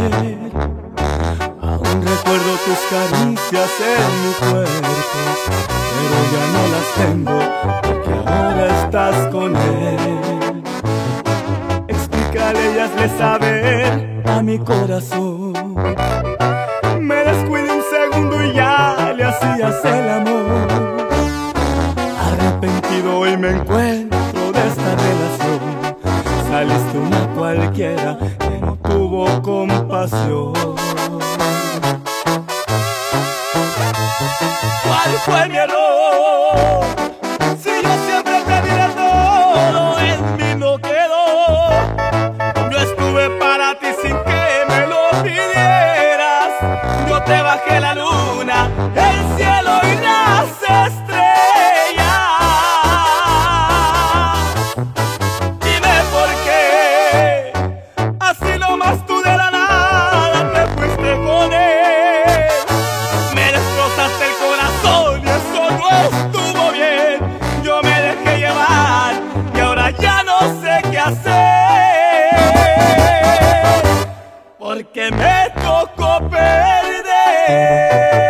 Aún recuerdo tus caricias en mi cuerpo, pero ya no las tengo porque ahora estás con él. Explícale y hazle saber a mi corazón. Me descuidé un segundo y ya le hacías el amor. Arrepentido hoy me encuentro de esta relación. Saliste una cualquiera que no tuvo compasión. ¿Cuál fue mi error? Si yo siempre te di de todo, en mí no quedó. Yo estuve para ti sin que me lo pidieras. Yo te bajé la luna, el cielo y las estrellas. Dime por qué, así nomás tú de la nada te fuiste con él. Me destrozaste el corazón y eso no estuvo bien. Yo me dejé llevar y ahora ya no sé qué hacer, porque me tocó perder.